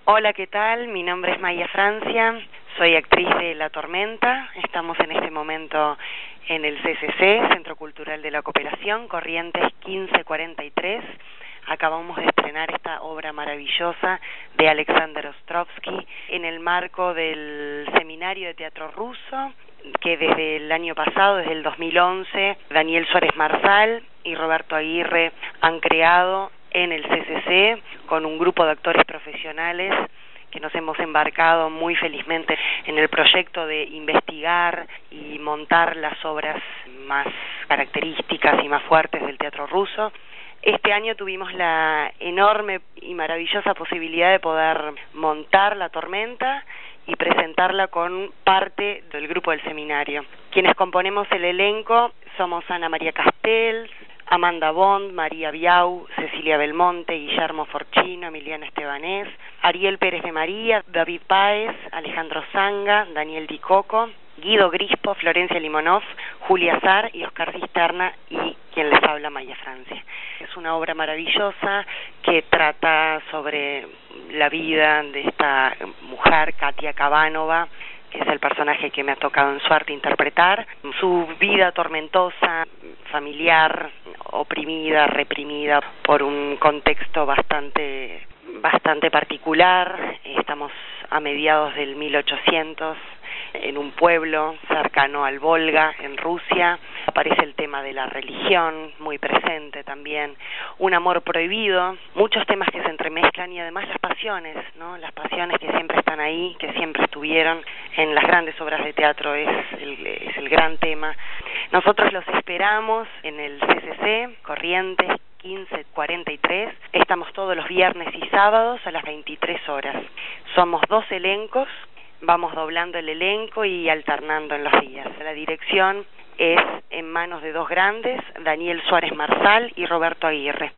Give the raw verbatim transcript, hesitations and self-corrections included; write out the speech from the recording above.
Hola, ¿qué tal? Mi nombre es Maya Francia, soy actriz de La Tormenta. Estamos en este momento en el C C C, Centro Cultural de la Cooperación, Corrientes quince cuarenta y tres. Acabamos de estrenar esta obra maravillosa de Alexander Ostrovsky en el marco del Seminario de Teatro Ruso, que desde el año pasado, desde el dos mil once, Daniel Suárez Marsal y Roberto Aguirre han creado en el C C C con un grupo de actores profesionales que nos hemos embarcado muy felizmente en el proyecto de investigar y montar las obras más características y más fuertes del teatro ruso. Este año tuvimos la enorme y maravillosa posibilidad de poder montar La Tormenta y presentarla con parte del grupo del seminario. Quienes componemos el elenco somos Ana María Castells, Amanda Bond, María Biau, Cecilia Belmonte, Guillermo Forchino, Emiliana Estebanés, Ariel Pérez de María, David Páez, Alejandro Zanga, Daniel Di Coco, Guido Grispo, Florencia Limonov, Julia Zar y Oscar Cisterna, y quien les habla, Maya Francia. Es una obra maravillosa que trata sobre la vida de esta mujer, Katia Kabanova, que es el personaje que me ha tocado en suerte interpretar. Su vida tormentosa, familiar, oprimida, reprimida por un contexto bastante, bastante particular. Estamos a mediados del mil ochocientos, en un pueblo cercano al Volga, en Rusia. Aparece el tema de la religión, muy presente también, un amor prohibido, muchos temas que se entremezclan y además las pasiones, ¿no? Las pasiones que siempre están ahí, que siempre estuvieron en las grandes obras de teatro, es el, es el gran tema. Nosotros los esperamos en el C C C, Corrientes quince cuarenta y tres. Estamos todos los viernes y sábados a las veintitrés horas. Somos dos elencos. Vamos doblando el elenco y alternando en los días. La dirección es en manos de dos grandes, Daniel Suárez Marsal y Roberto Aguirre.